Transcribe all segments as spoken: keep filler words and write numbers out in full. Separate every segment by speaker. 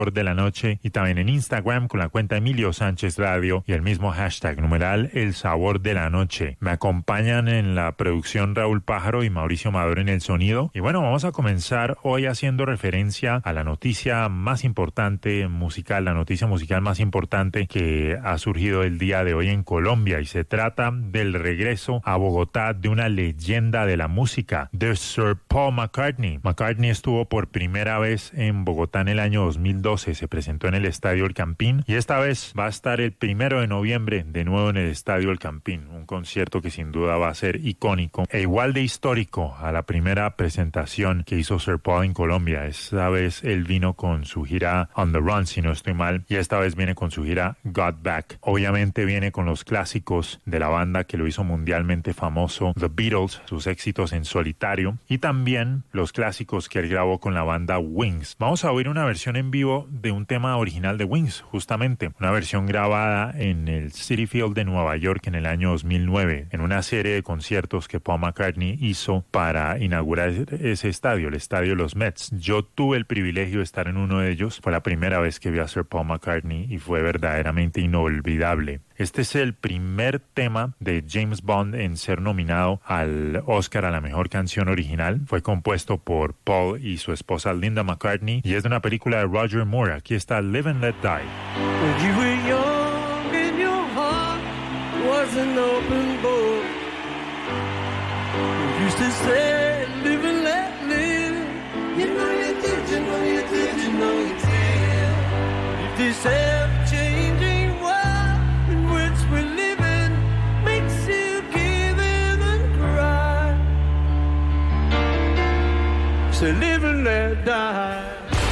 Speaker 1: de la noche y también en Instagram con la cuenta Emilio Sánchez Radio y el mismo hashtag numeral El Sabor de la Noche. Me acompañan en la producción Raúl Pájaro y Mauricio Maduro en el sonido. Y bueno, vamos a comenzar hoy haciendo referencia a la noticia más importante musical, la noticia musical más importante que ha surgido el día de hoy en Colombia, y se trata del regreso a Bogotá de una leyenda de la música, de Sir Paul McCartney. McCartney estuvo por primera vez en Bogotá en el año dos mil doce. Se presentó en el Estadio El Campín y esta vez va a estar el primero de noviembre de nuevo en el Estadio El Campín, un concierto que sin duda va a ser icónico e igual de histórico a la primera presentación que hizo Sir Paul en Colombia. Esta vez él vino con su gira On the Run, si no estoy mal, y esta vez viene con su gira Got Back. Obviamente viene con los clásicos de la banda que lo hizo mundialmente famoso, The Beatles, sus éxitos en solitario, y también los clásicos que él grabó con la banda Wings. Vamos a oír una versión en vivo de un tema original de Wings, justamente, una versión grabada en el Citi Field de Nueva York en el año dos mil nueve, en una serie de conciertos que Paul McCartney hizo para inaugurar ese estadio, el estadio de los Mets. Yo tuve el privilegio de estar en uno de ellos, fue la primera vez que vi a Sir Paul McCartney y fue verdaderamente inolvidable. Este es el primer tema de James Bond en ser nominado al Oscar a la mejor canción original. Fue compuesto por Paul y su esposa Linda McCartney y es de una película de Roger Moore. Aquí está Live and Let Die.
Speaker 2: When you were young and your heart was an open book, you used to say live and let live. You know you did, you know you did, you know you did. If this ever-changing world in which we're living makes you give in and cry, so live and let die.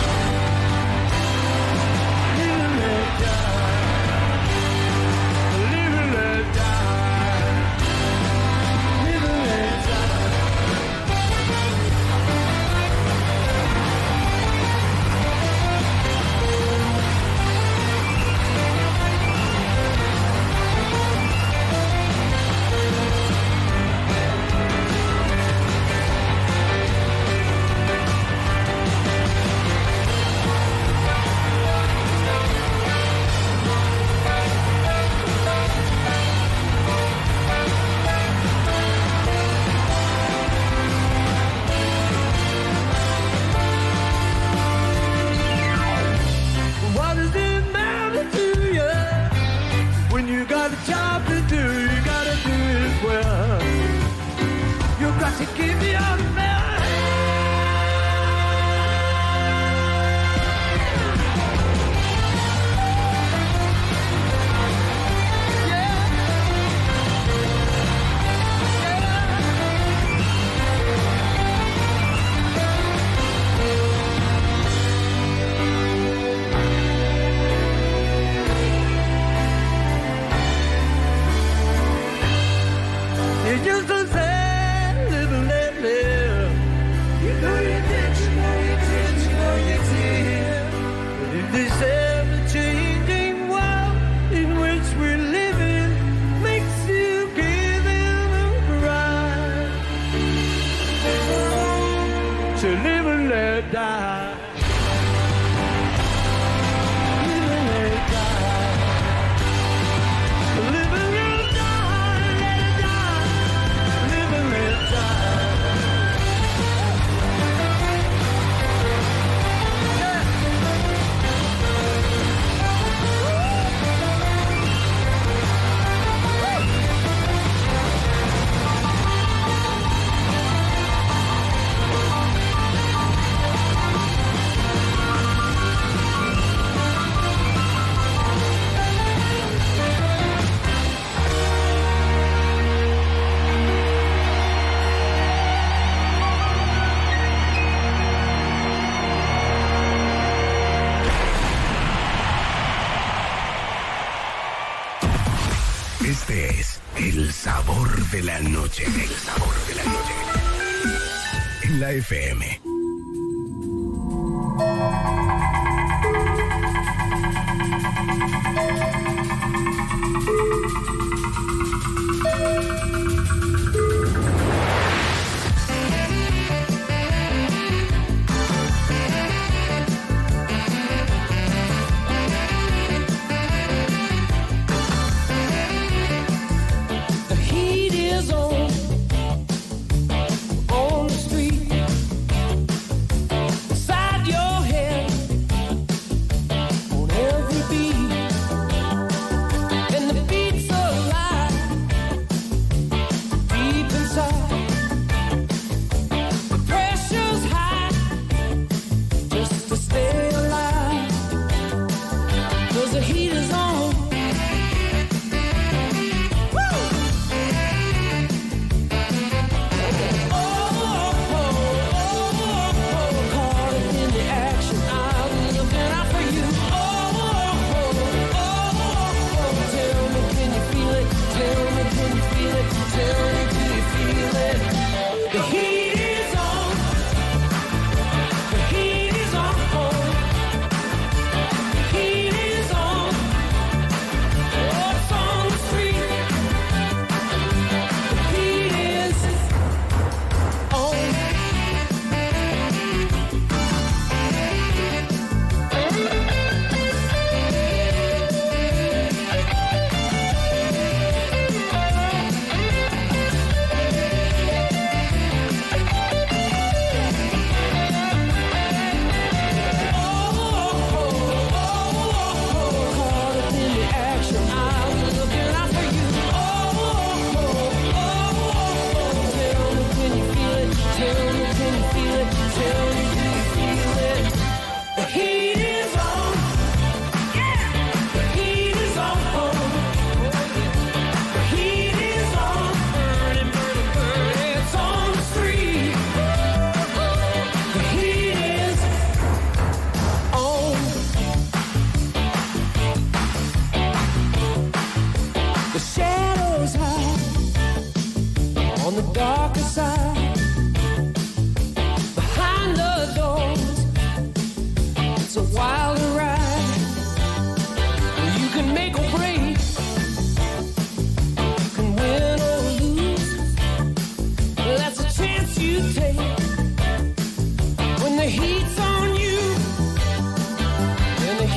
Speaker 2: To give your best. You just don't say this ever-changing world in which we're living makes you give in and cry, so live and let die. Live and let die. Live and let die. Let it die. Live and let die.
Speaker 3: Este es El Sabor de la Noche. El Sabor de la Noche. En la F M.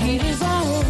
Speaker 2: heat is on.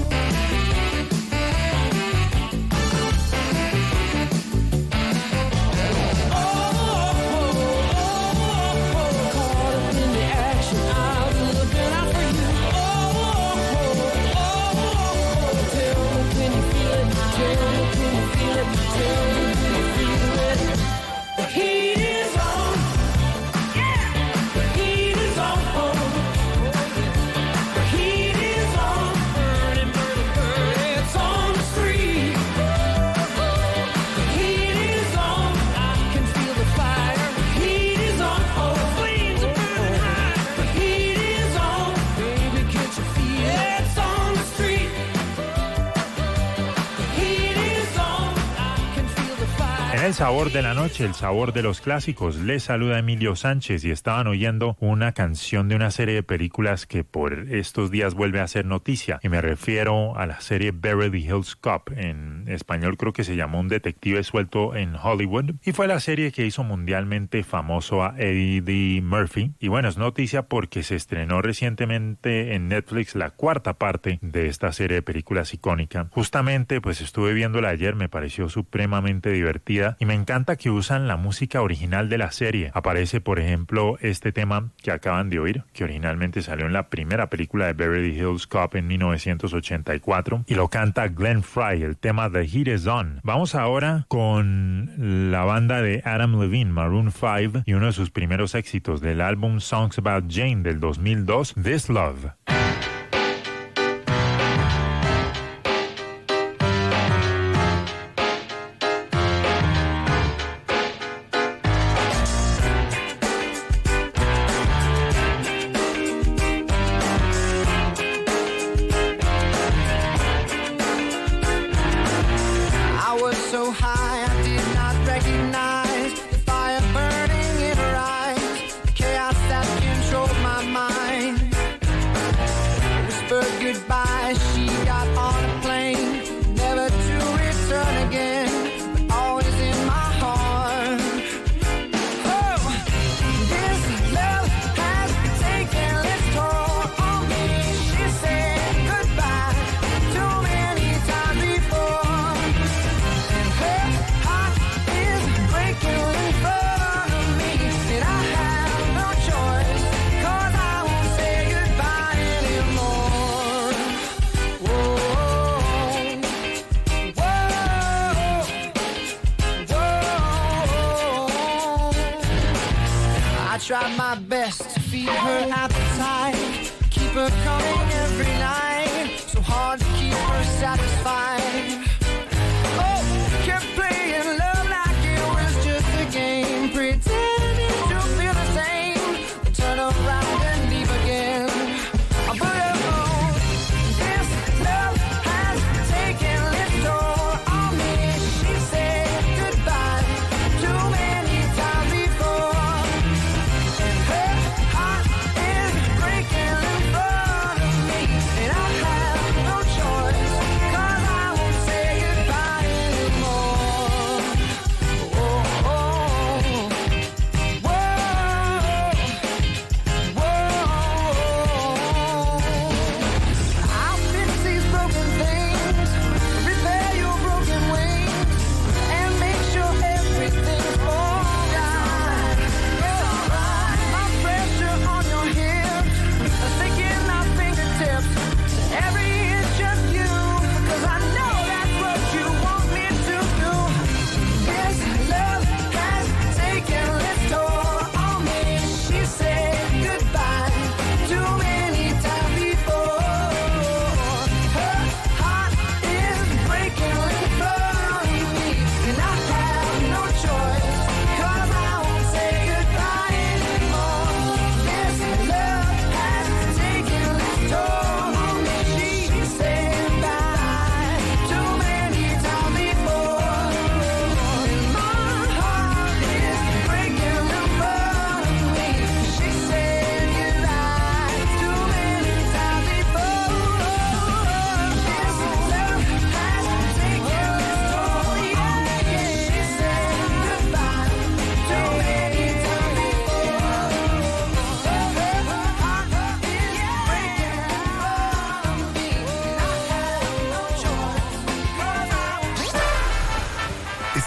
Speaker 1: El sabor de la noche, el sabor de los clásicos. Les saluda Emilio Sánchez y estaban oyendo una canción de una serie de películas que por estos días vuelve a ser noticia. Y me refiero a la serie Beverly Hills Cop. En español creo que se llamó Un detective suelto en Hollywood. Y fue la serie que hizo mundialmente famoso a Eddie Murphy. Y bueno, es noticia porque se estrenó recientemente en Netflix la cuarta parte de esta serie de películas icónica. Justamente pues estuve viéndola ayer, me pareció supremamente divertida. Y me encanta que usan la música original de la serie. Aparece, por ejemplo, este tema que acaban de oír, que originalmente salió en la primera película de Beverly Hills Cop en mil novecientos ochenta y cuatro, y lo canta Glenn Frey, el tema The Heat Is On. Vamos ahora con la banda de Adam Levine, Maroon five, y uno de sus primeros éxitos del álbum Songs About Jane del dos mil dos, This Love.
Speaker 4: Tried my best to feed her appetite, keep her coming every night, so hard to keep her satisfied. Oh, kept playing love like it was just a game, pretending to feel the same, then turn around and leave again. But oh, this love has taken its toll on me. She said goodbye too many times before. Breaking in front of me, and I have no choice, 'cause I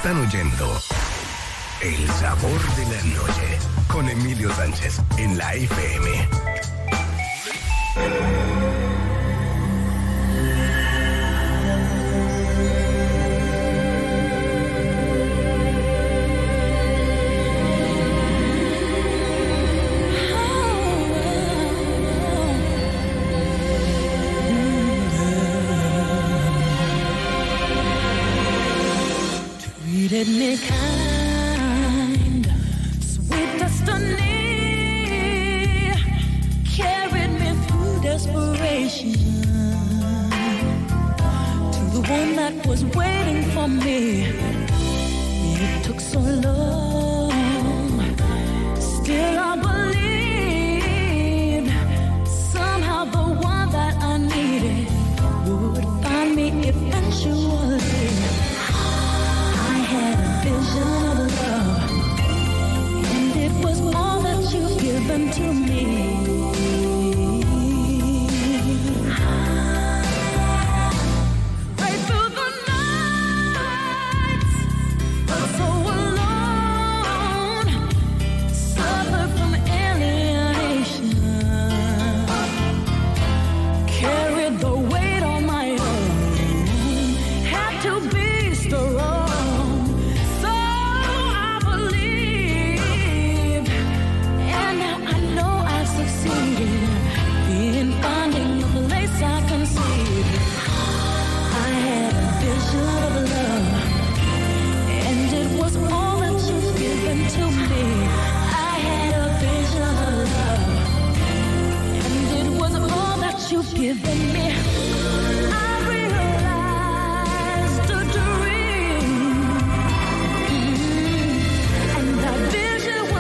Speaker 3: Están oyendo El Sabor de la Noche con Emilio Sánchez en la F M.
Speaker 5: Treated me kind, sweet destiny, carried me through desperation to the one that was waiting for me. It took so long, still I believed somehow the one that I needed would find me eventually. Had a vision of love, and it was all that you've given to me. Right through the nights, felt so alone, suffered from alienation, carried the weight on my own, had to be strong. In finding a place I can see, I had a vision of love, and it was all that you've given to me. I had a vision of love, and it was all that you've given me. I realized a dream, mm-hmm. and that vision was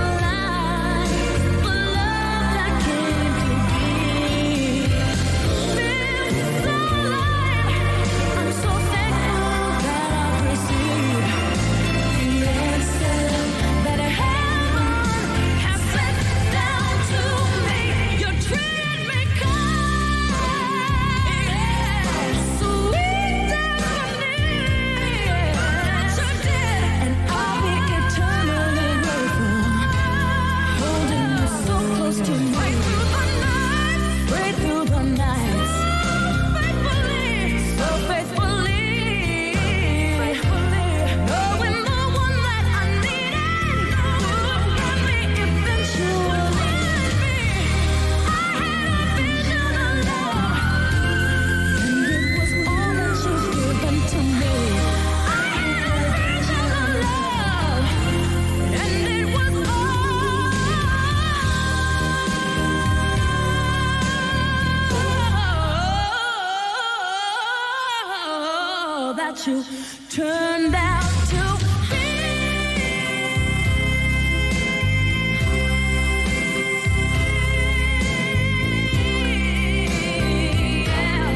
Speaker 5: you turned out to be. Yeah.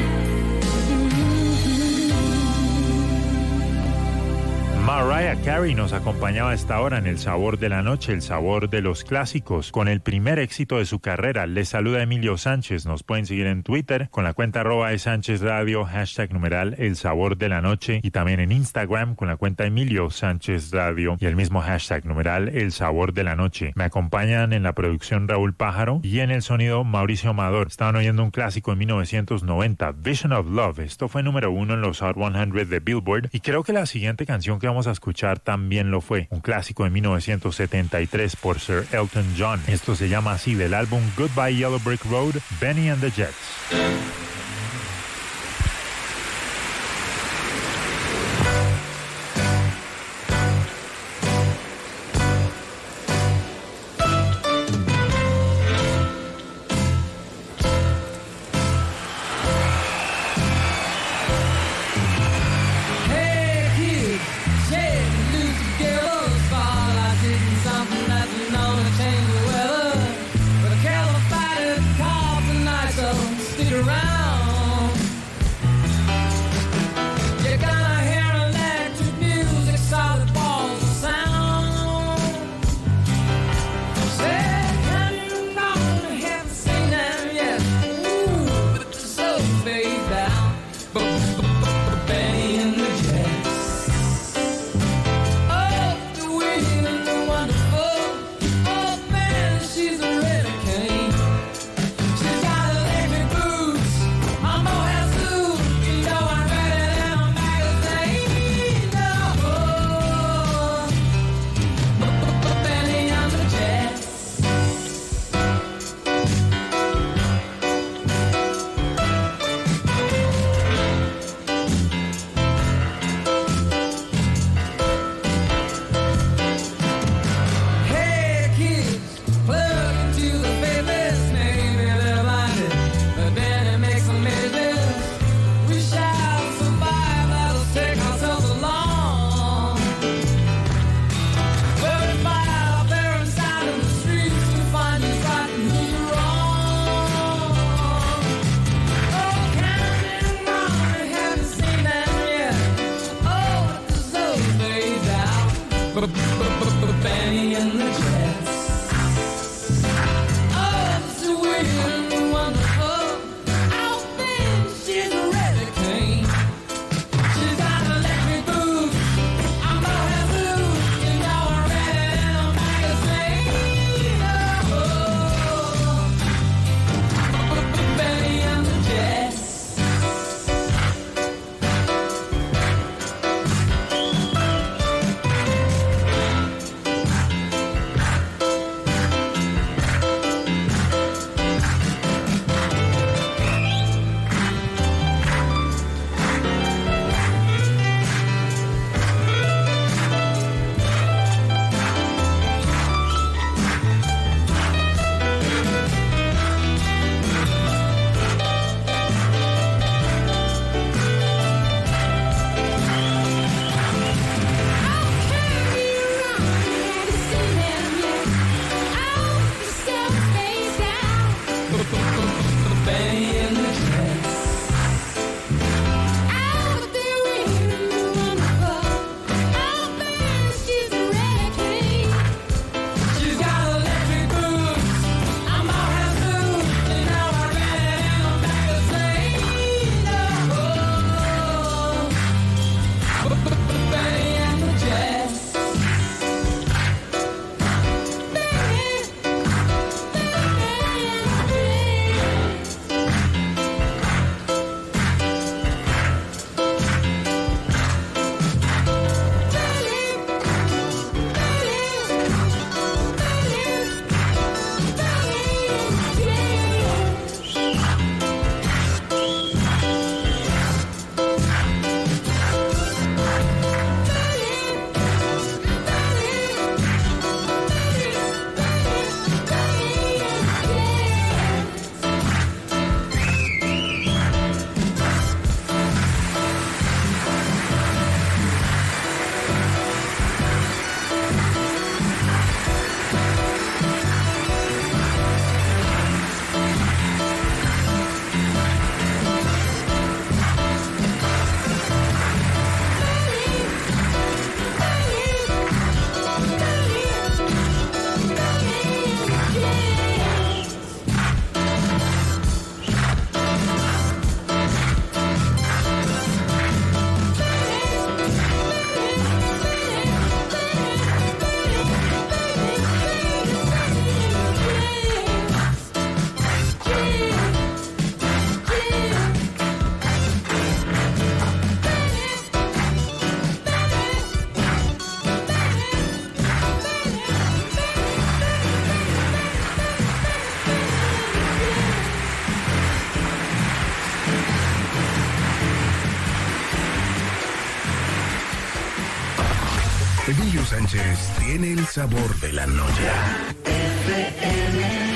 Speaker 5: Mm-hmm.
Speaker 1: Mariah Carey nos acompañaba a esta hora en El Sabor de la Noche, el sabor de los clásicos, con el primer éxito de su carrera. Les saluda Emilio Sánchez. Nos pueden seguir en Twitter con la cuenta arroba de Sánchez Radio, hashtag numeral El Sabor de la Noche, y también en Instagram con la cuenta Emilio Sánchez Radio y el mismo hashtag numeral El Sabor de la Noche. Me acompañan en la producción Raúl Pájaro y en el sonido Mauricio Amador. Estaban oyendo un clásico en mil novecientos noventa, Vision of Love. Esto fue número uno en los Hot cien de Billboard, y creo que la siguiente canción que vamos a escuchar también lo fue. Un clásico de mil novecientos setenta y tres por Sir Elton John. Esto se llama así, del álbum Goodbye Yellow Brick Road, Benny and the Jets.
Speaker 6: Benny and the Jets. Oh, sweet and wonderful. I think she's really clean. She's got electric boots. I'm gonna blue. You know I read it in a magazine. Oh, Benny and the Jets.
Speaker 3: Emilio Sánchez tiene el sabor de la noche. F M.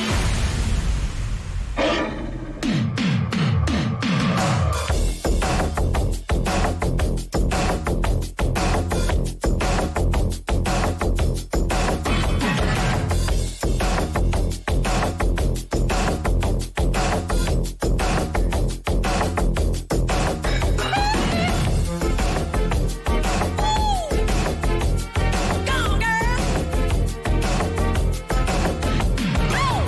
Speaker 5: Go, girl!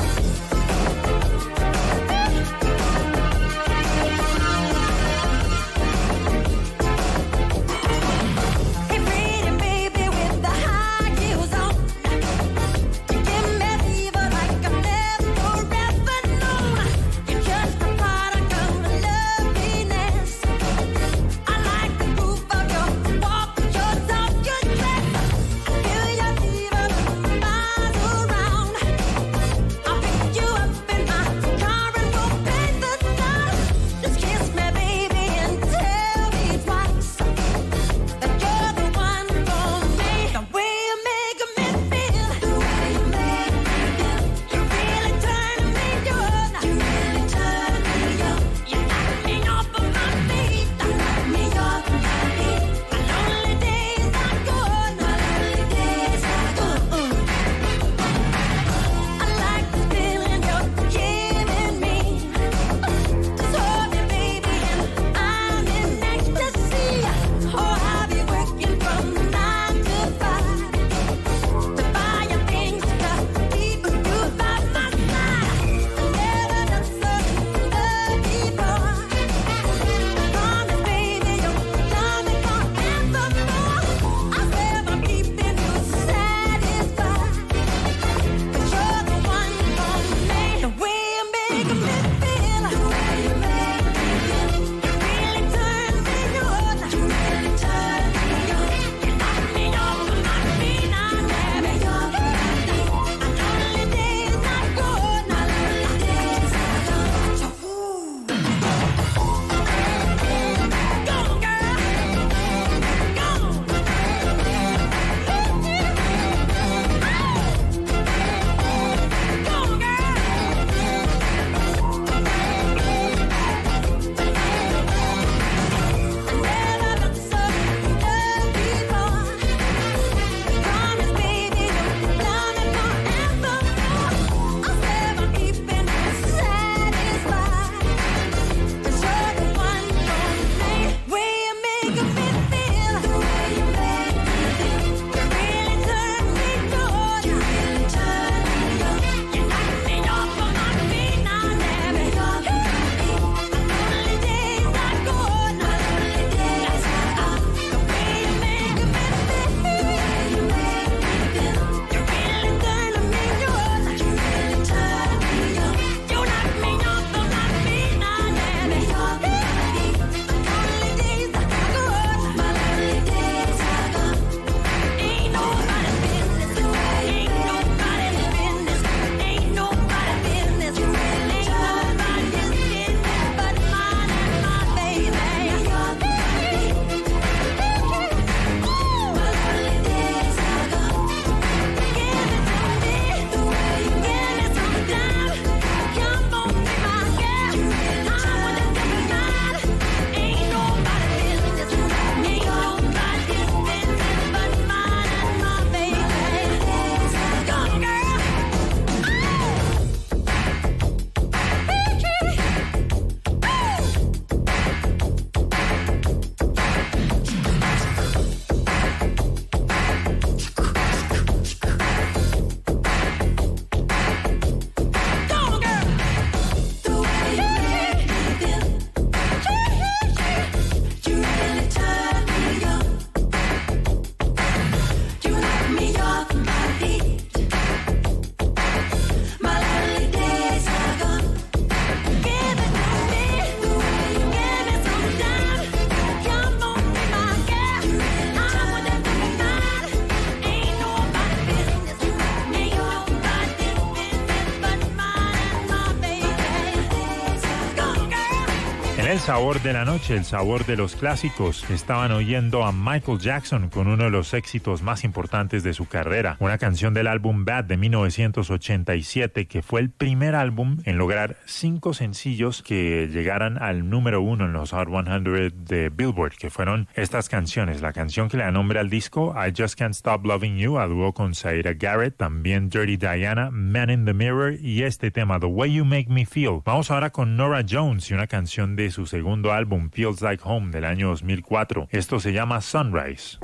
Speaker 1: sabor de la noche, el sabor de los clásicos. Estaban oyendo a Michael Jackson con uno de los éxitos más importantes de su carrera, una canción del álbum Bad de mil novecientos ochenta y siete, que fue el primer álbum en lograr cinco sencillos que llegaran al número uno en los Hot cien de Billboard, que fueron estas canciones. La canción que le da nombre al disco, I Just Can't Stop Loving You, a dúo con Zaira Garrett, también Dirty Diana, Man in the Mirror y este tema, The Way You Make Me Feel. Vamos ahora con Norah Jones y una canción de su segundo álbum, Feels Like Home, del año dos mil cuatro. Esto se llama Sunrise.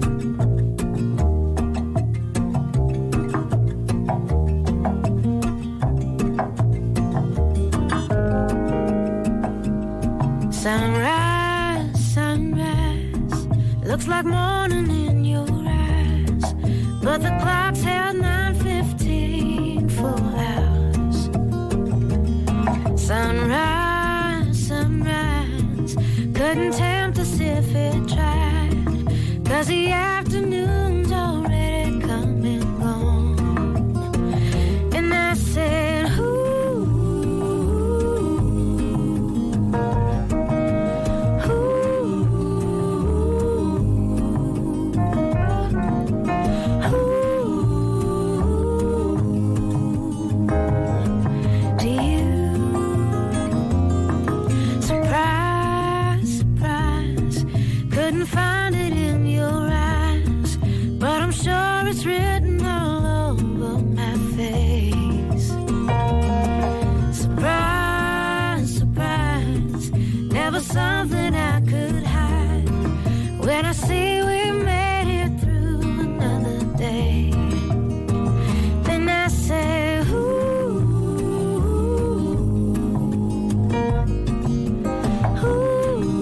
Speaker 5: Sunrise, sunrise, looks like morning in your eyes, but the clock's held nine fifteen for hours. Sunrise, sunrise, couldn't tempt us if it tried, 'cause the afternoon's already come and gone. And I said, ooh, find it in your eyes, but I'm sure it's written all over my face. Surprise, surprise, never something I could hide. When I see we made it through another day, then I say, ooh, ooh.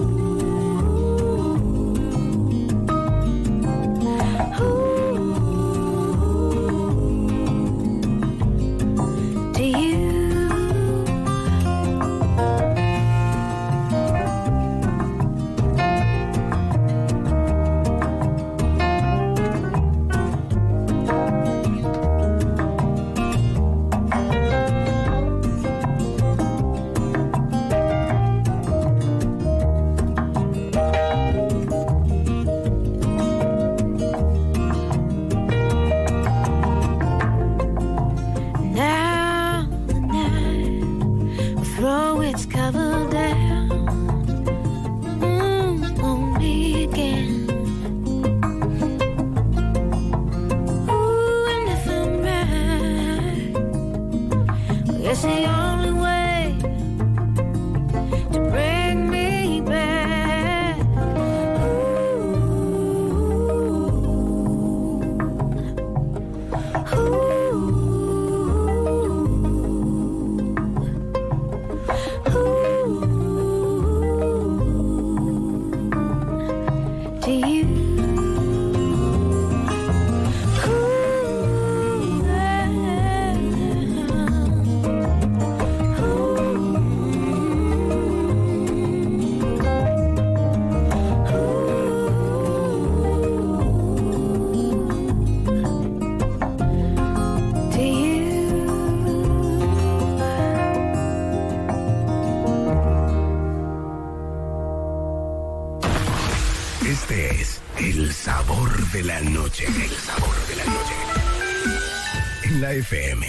Speaker 3: De la noche, el sabor de la noche. En la F M.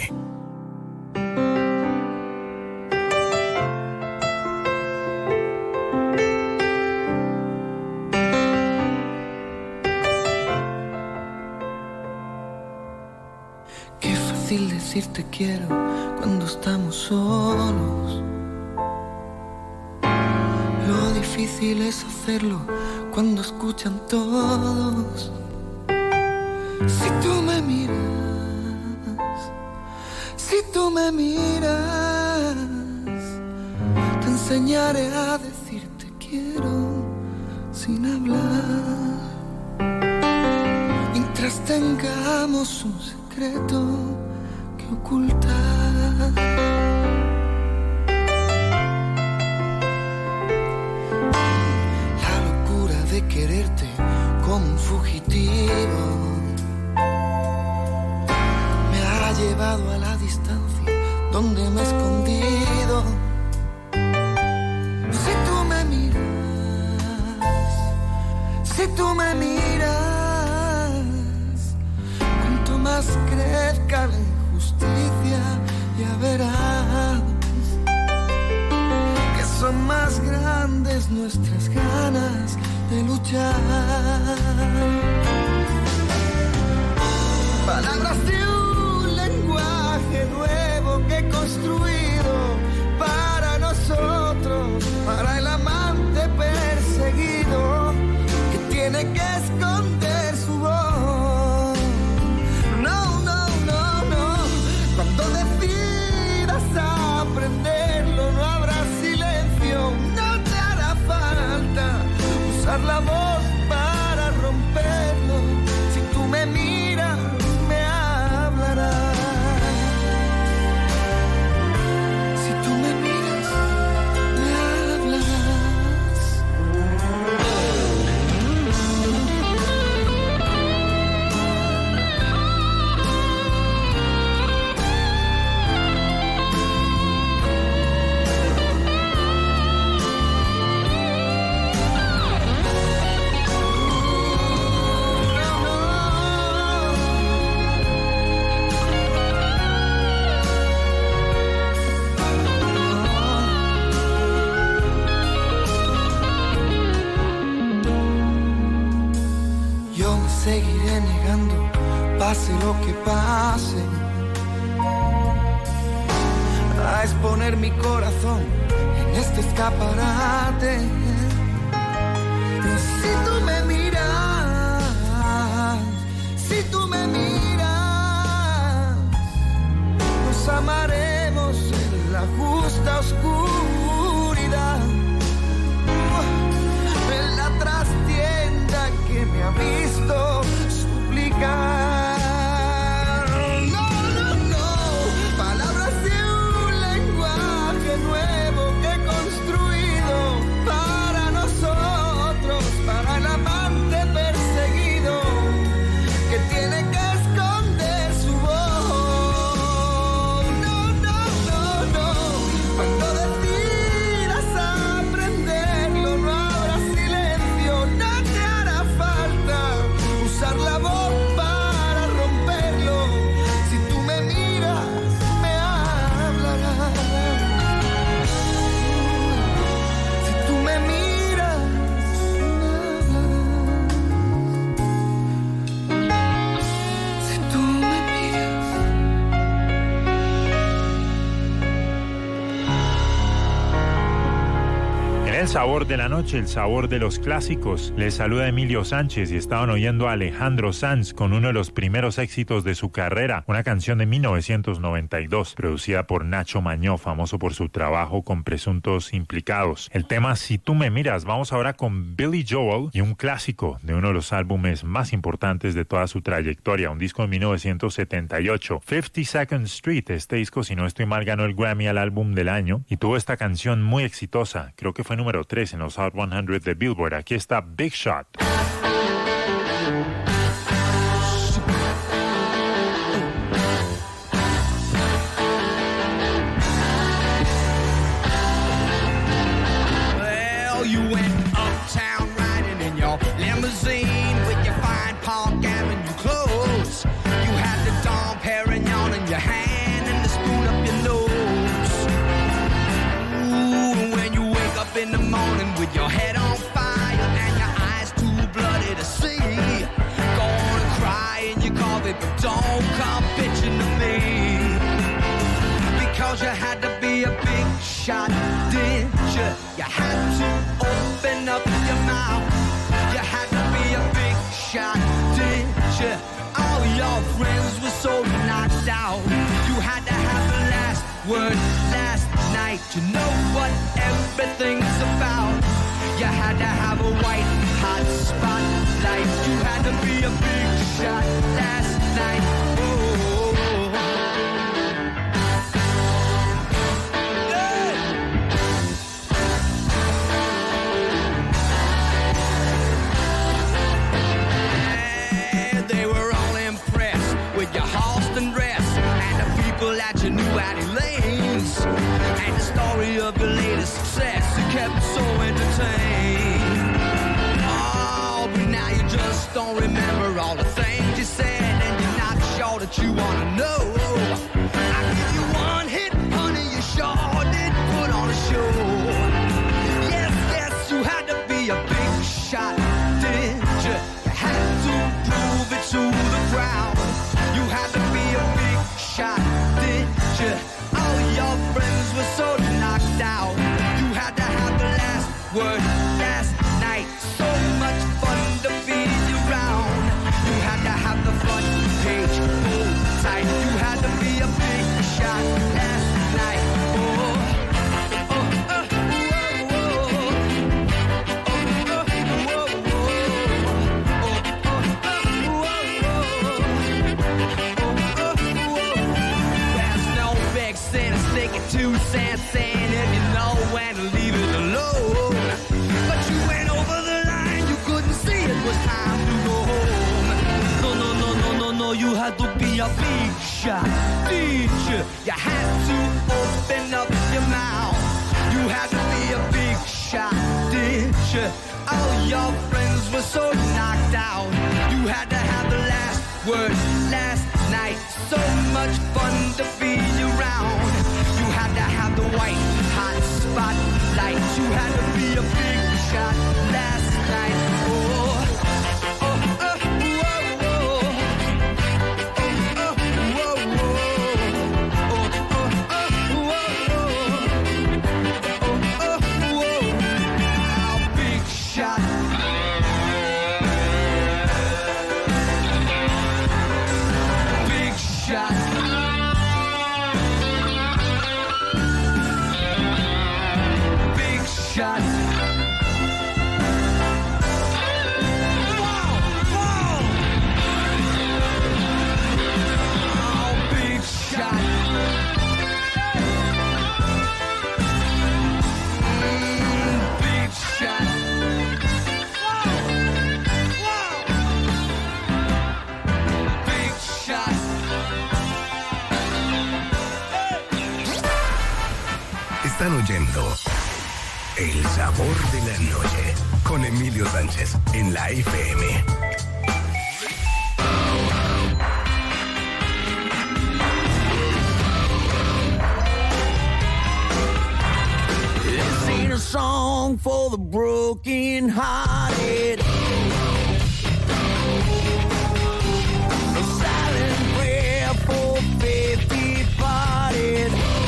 Speaker 7: Qué fácil decir te quiero cuando estamos solos. Lo difícil es hacerlo cuando escuchan todos. Si tú me miras, si tú me miras, te enseñaré a decirte quiero sin hablar. Mientras tengamos un secreto que ocultar. La locura de quererte como un fugitivo llevado a la distancia donde me he escondido. Si tú me Si tú me miras, cuanto más crezca la injusticia, ya verás que son más grandes nuestras ganas de luchar. Palabras de un lenguaje nuevo que he construido para nosotros, para el amante perseguido que tiene que esconder su voz. No, no, no, no. Cuando decidas aprenderlo, no habrá silencio, no te hará falta usar la voz para romperlo. Si tú me miras, me hablarás. Si tú me miras, me hablarás. Yo me seguiré negando, pase lo que pase, a exponer mi corazón en este escaparate. Y si tú me miras, si tú me miras, nos amaremos en la justa oscuridad, en la trastienda que me ha visto suplicar. No, no, no, palabras de un lenguaje nuevo que he construido para nosotros, para el amante perseguido que tiene que esconder su voz. No, no, no, no. Cuando decidas aprenderlo, no habrá silencio, no te hará falta usar la voz para romperlo. Si tú me miras, me hablarás. Si tú me miras, me hablarás. Si tú me miras.
Speaker 1: En el sabor de la noche, el sabor de los clásicos, les saluda Emilio Sánchez y estaban oyendo a Alejandro Sanz con uno de los primeros éxitos de su carrera, una canción de mil novecientos noventa y dos, producida por Nacho Mañó, famoso por su trabajo con presuntos implicados. El tema Si tú me miras. Vamos ahora con Billy Joel y un clásico de uno de los álbumes más importantes de toda su trayectoria, un disco de mil novecientos setenta y ocho, fifty-second Street. Este disco, si no estoy mal, ganó el Grammy al álbum del año y tuvo esta canción muy exitosa, creo que fue número tres en los Hot cien de Billboard. Aquí está Big Shot.
Speaker 8: Well, you went uptown riding in your limousine with your fine Park Avenue clothes. You had the Dom Perignon in your hand and the spoon up your nose. Ooh, when you wake up in the morning with your head on fire and your eyes too bloody to see, go on and cry in your coffee, but don't come bitching to me, because you had to be a big shot, didn't you? You had to open up your mouth. You had to be a big shot, didn't you? All your friends were so knocked out. You had to have the last word last night. You know what everything's about. You had to have a white hot spotlight. You had to be a big shot last night. Oh, they were all impressed with your Halston dress and the people that you knew at Elaine's, and the story of your latest success. It kept so entertained. Oh, but don't remember all the things you said, and you're not sure that you wanna know. I give you one hit, honey, you sure did put on a show. Yes, yes, you had to be a big shot, didn't you? You had to prove it to the crowd. You had to be a big shot, didn't you? All your friends were so knocked out. You had to have the last word last night. So much fun to be around. You had to have the front page pulled tight. You had to be a big shot last night. Oh, oh, oh, whoa, whoa. Oh, oh, whoa, whoa. Oh, oh, whoa, whoa. There's no big sin in sticking two cents saying if you know when to leave it alone. But you went over the line, you couldn't see it was time to go home. No, no, no, no, no, no, you had to be a big shot, did you? You had to open up your mouth. You had to be a big shot, did you? All your friends were so knocked out. You had to have the last word last night. So much fun to be around. You had to have the white hot spotlight. You had to be a big shot last night. Oh, oh, oh, whoa, whoa. Oh, oh, whoa, whoa. Oh, oh, oh, whoa, whoa. Oh, oh, whoa. Now, big shot. Big shot. Big shot. Whoa, whoa. Oh, big shot. Mm, big shot. Whoa, whoa. Big shot.
Speaker 3: Están oyendo El Sabor de la Noche con Emilio Sánchez en la F M.
Speaker 7: This ain't a song for the broken hearted. A silent prayer for faith departed.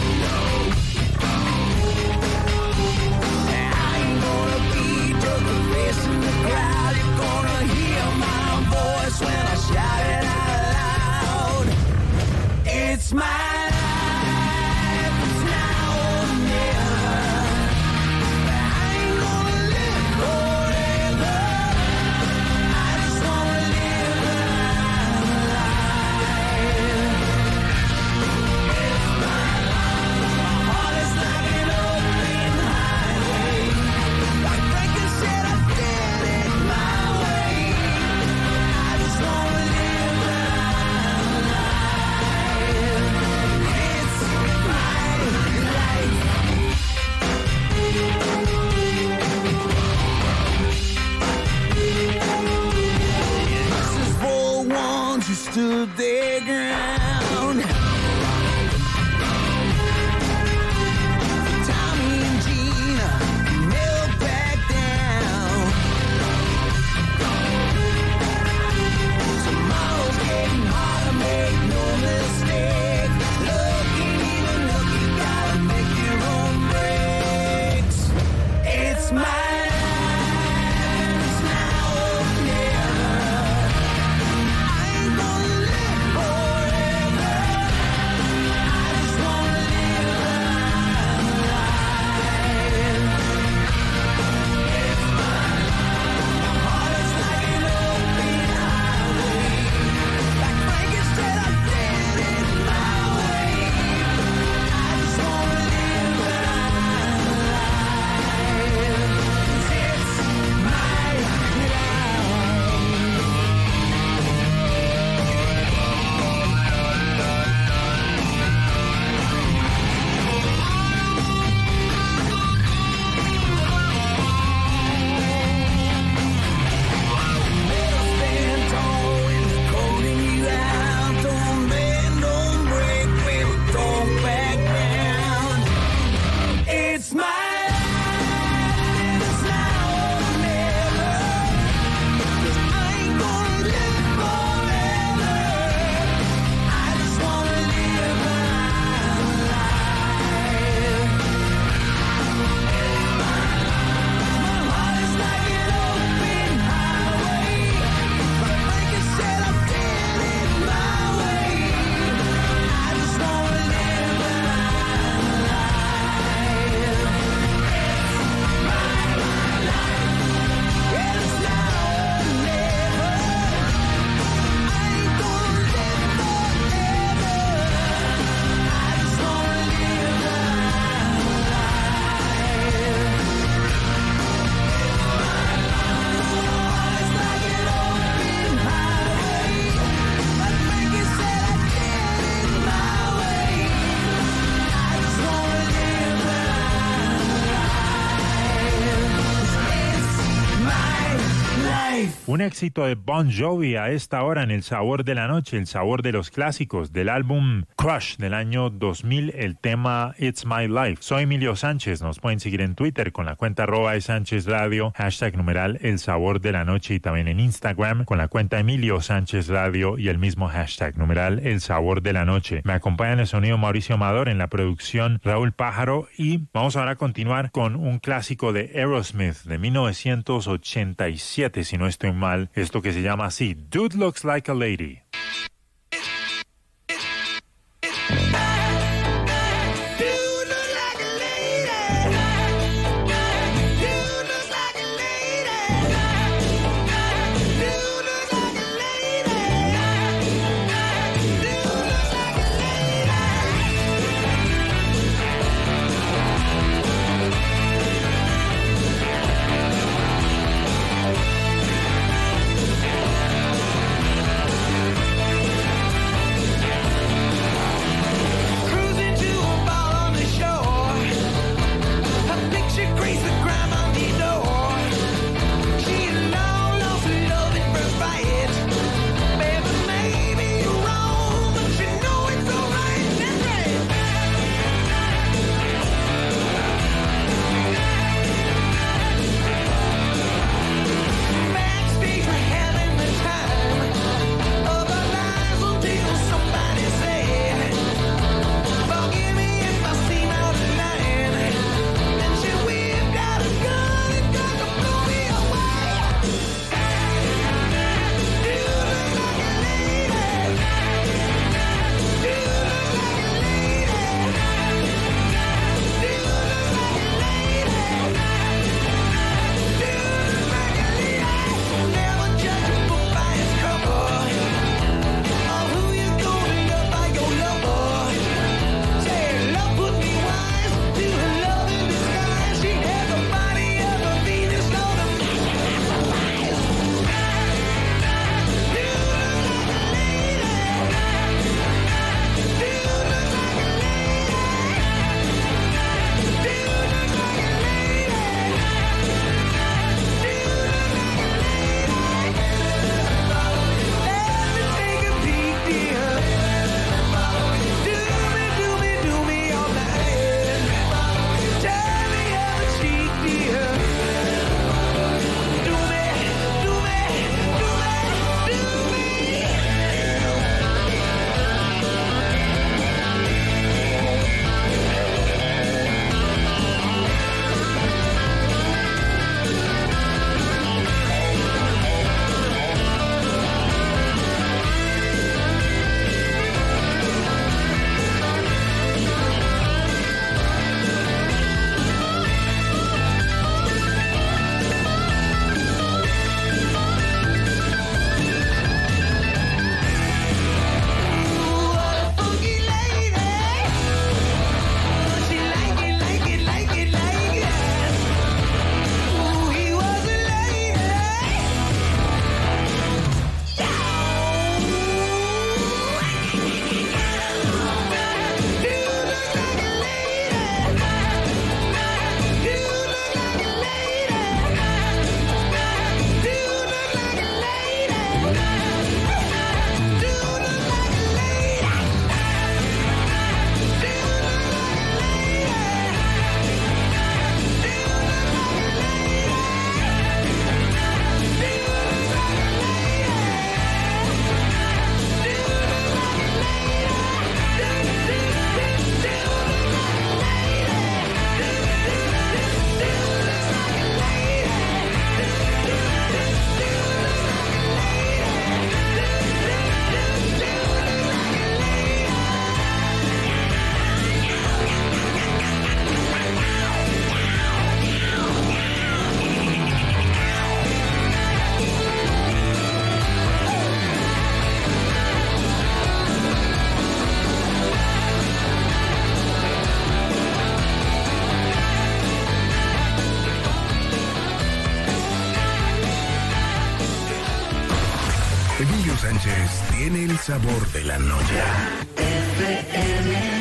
Speaker 7: I ain't gonna be just a face in the crowd. You're gonna hear my voice when I shout it out loud. It's my life, it's now or never. I ain't gonna live forever. I just wanna live when I'm alive. It's my life, my heart is like an open highway. Like breaking shit, I did it my way. I just wanna live when I'm alive. It's my life. This is for ones who stood their ground. Tommy and Gina never back down. Tomorrow's getting harder, make no mistake. Looking even look, you gotta make your own breaks. It's my life, it's now or never. I ain't gonna live forever.
Speaker 1: Un éxito de Bon Jovi a esta hora en El Sabor de la Noche, el sabor de los clásicos del álbum Crush del año dos mil, el tema It's My Life. Soy Emilio Sánchez, nos pueden seguir en Twitter con la cuenta arroba de Sánchez Radio, hashtag numeral El Sabor de la Noche, y también en Instagram con la cuenta Emilio Sánchez Radio y el mismo hashtag numeral El Sabor de la Noche. Me acompaña en el sonido Mauricio Amador, en la producción Raúl Pájaro, y vamos ahora a continuar con un clásico de Aerosmith de mil novecientos ochenta y siete, si no estoy mal, esto que se llama así, Dude Looks Like a Lady.
Speaker 3: Emilio Sánchez tiene el sabor de la noche.
Speaker 2: F M.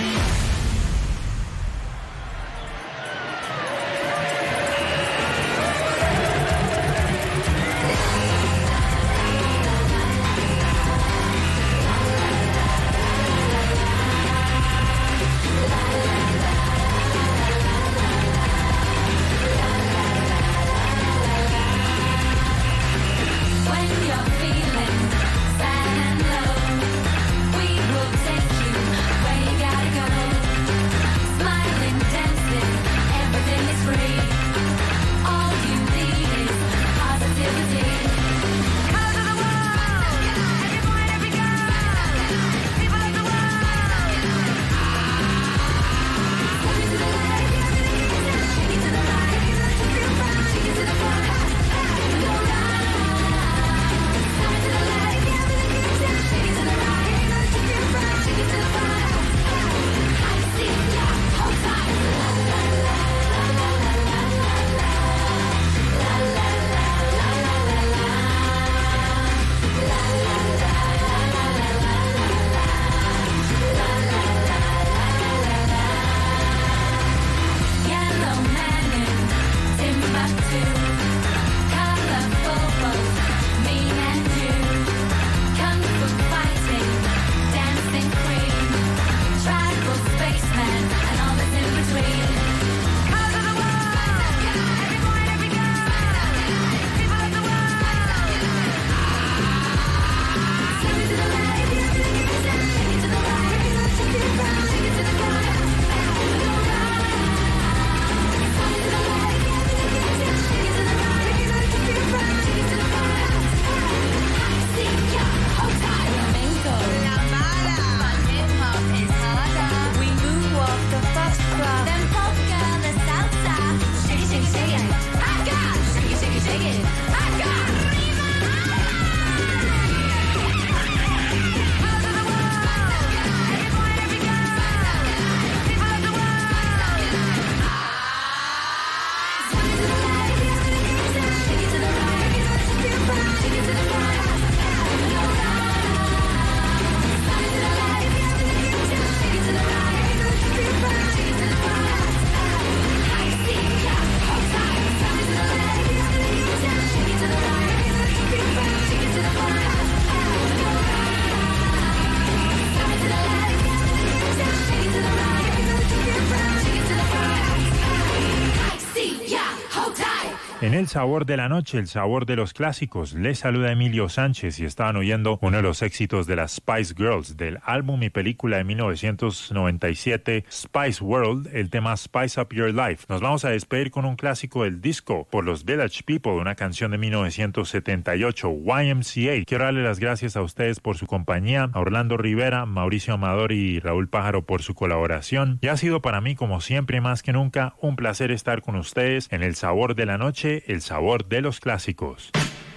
Speaker 1: El Sabor de la Noche, el sabor de los clásicos. Les saluda Emilio Sánchez y estaban oyendo uno de los éxitos de las Spice Girls del álbum y película de mil novecientos noventa y siete, Spice World, el tema Spice Up Your Life. Nos vamos a despedir con un clásico del disco por los Village People, una canción de mil novecientos setenta y ocho, Y M C A. Quiero darle las gracias a ustedes por su compañía, a Orlando Rivera, Mauricio Amador y Raúl Pájaro por su colaboración. Y ha sido para mí, como siempre, más que nunca, un placer estar con ustedes en El Sabor de la Noche, el sabor de los clásicos.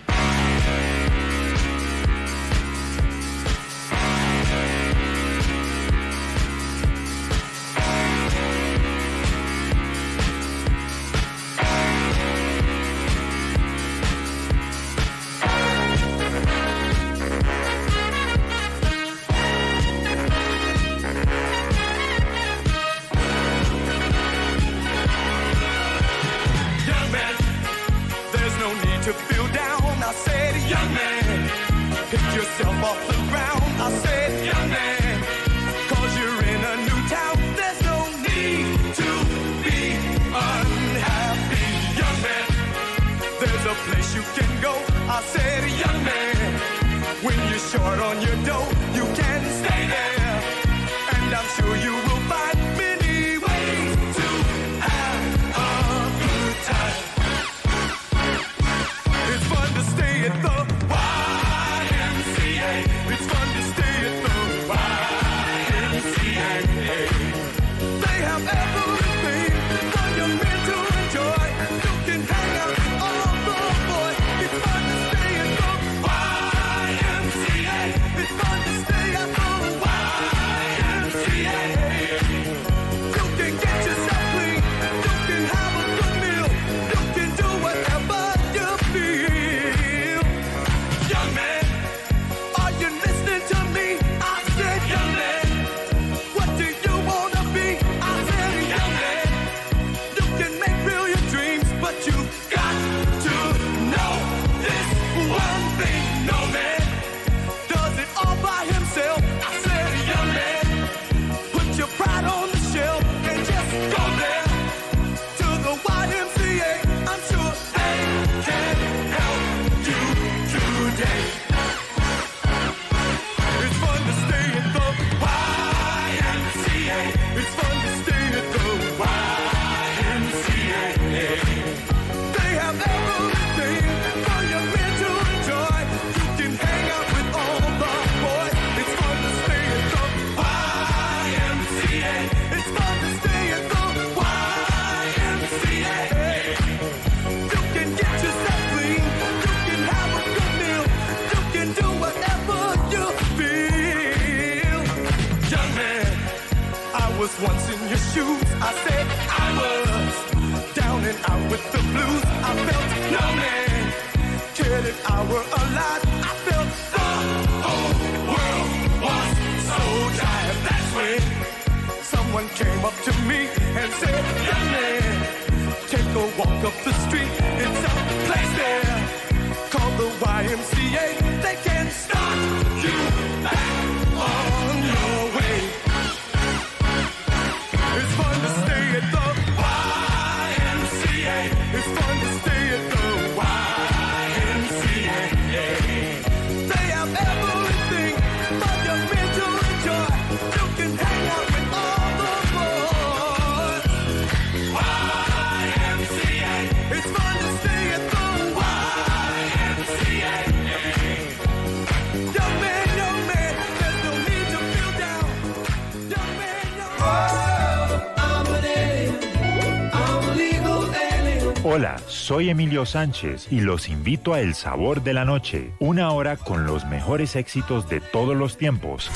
Speaker 1: Hola, soy Emilio Sánchez y los invito a El Sabor de la Noche, una hora con los mejores éxitos de todos los tiempos.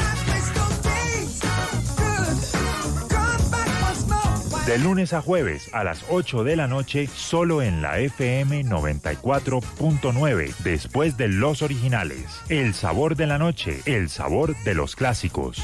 Speaker 1: De lunes a jueves a las ocho de la noche, solo en la F M noventa y cuatro punto nueve, después de los originales. El Sabor de la Noche, el sabor de los clásicos.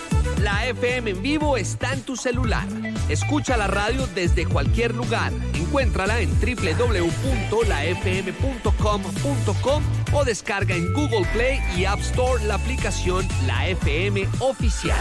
Speaker 9: F M en vivo está en tu celular. Escucha la radio desde cualquier lugar, en Encuéntrala en doble u doble u doble u punto la f m punto com punto com o descarga en Google Play y App Store la aplicación La F M Oficial.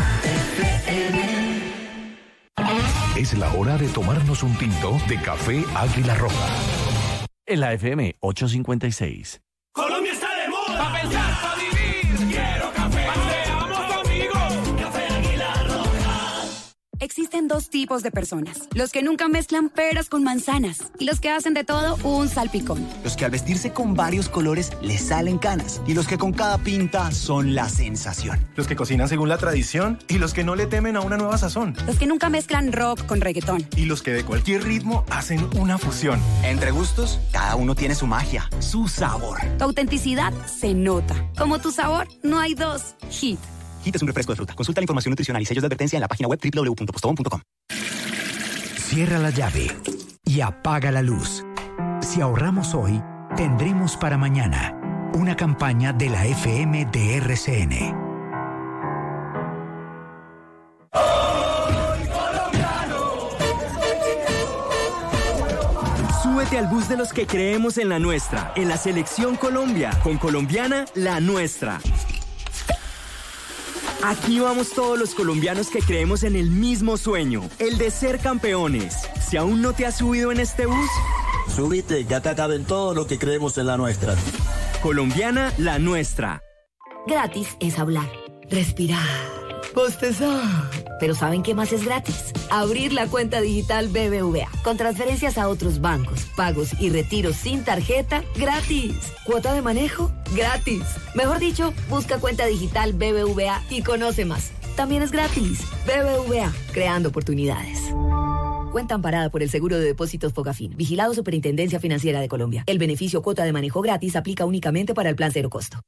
Speaker 3: Es la hora de tomarnos un tinto de café Águila Roja.
Speaker 10: En la F M ochocientos cincuenta y seis.
Speaker 11: Colombia está de moda. Pa' pensar, pa' vivir. Quiero café. Paseamos amigos. Café Águila Roja.
Speaker 12: Existen dos tipos de personas. Los que nunca mezclan peras con manzanas y los que hacen de todo un salpicón.
Speaker 13: Los que al vestirse con varios colores les salen canas y los que con cada pinta son la sensación.
Speaker 14: Los que cocinan según la tradición y los que no le temen a una nueva sazón.
Speaker 12: Los que nunca mezclan rock con reggaetón.
Speaker 14: Y los que de cualquier ritmo hacen una fusión.
Speaker 13: Entre gustos, cada uno tiene su magia, su sabor.
Speaker 12: Tu autenticidad se nota. Como tu sabor, no hay dos. Hit.
Speaker 13: Hit es un refresco de fruta. Consulta la información nutricional y sellos de advertencia en la página web doble u doble u doble u punto postobón punto com.
Speaker 15: Cierra la llave y apaga la luz. Si ahorramos hoy, tendremos para mañana. Una campaña de la F M de R C N.
Speaker 16: Súbete al bus de los que creemos en la nuestra, en la Selección Colombia, con Colombiana, la nuestra. Aquí vamos todos los colombianos que creemos en el mismo sueño, el de ser campeones. Si aún no te has subido en este bus,
Speaker 17: súbete, ya te caben todo lo que creemos en la nuestra.
Speaker 16: Colombiana, la nuestra.
Speaker 18: Gratis es hablar, respirar, bostezar. Pero ¿saben qué más es gratis? Abrir la cuenta digital B B V A. Con transferencias a otros bancos, pagos y retiros sin tarjeta, gratis. Cuota de manejo, gratis. Mejor dicho, busca cuenta digital B B V A y conoce más. También es gratis. B B V A, creando oportunidades. Cuenta amparada por el Seguro de Depósitos Fogafín. Vigilado Superintendencia Financiera de Colombia. El beneficio cuota de manejo gratis aplica únicamente para el plan cero costo.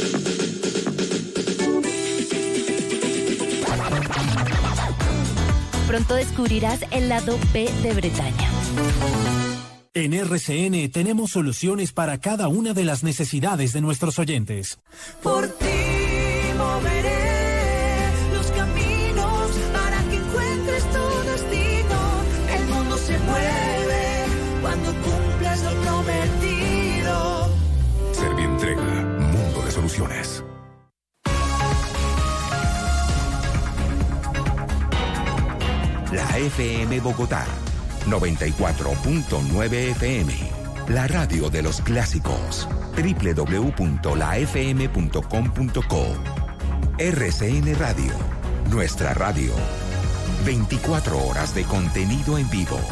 Speaker 19: Pronto descubrirás el lado B de Bretaña.
Speaker 20: En R C N tenemos soluciones para cada una de las necesidades de nuestros oyentes.
Speaker 2: Por ti moveré los caminos para que encuentres tu destino. El mundo se mueve cuando cumples lo prometido.
Speaker 3: Servientrega, mundo de soluciones.
Speaker 21: La F M Bogotá, noventa y cuatro punto nueve F M. La radio de los clásicos. doble u doble u doble u punto la f m punto com punto co. R C N Radio, nuestra radio. veinticuatro horas de contenido en vivo.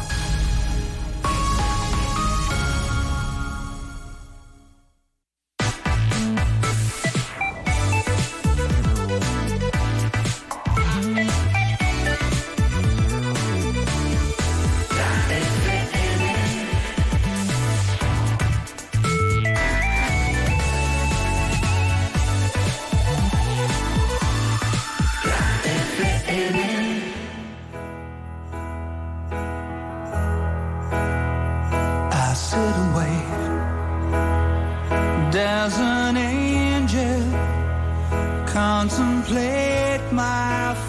Speaker 2: There's an angel contemplate my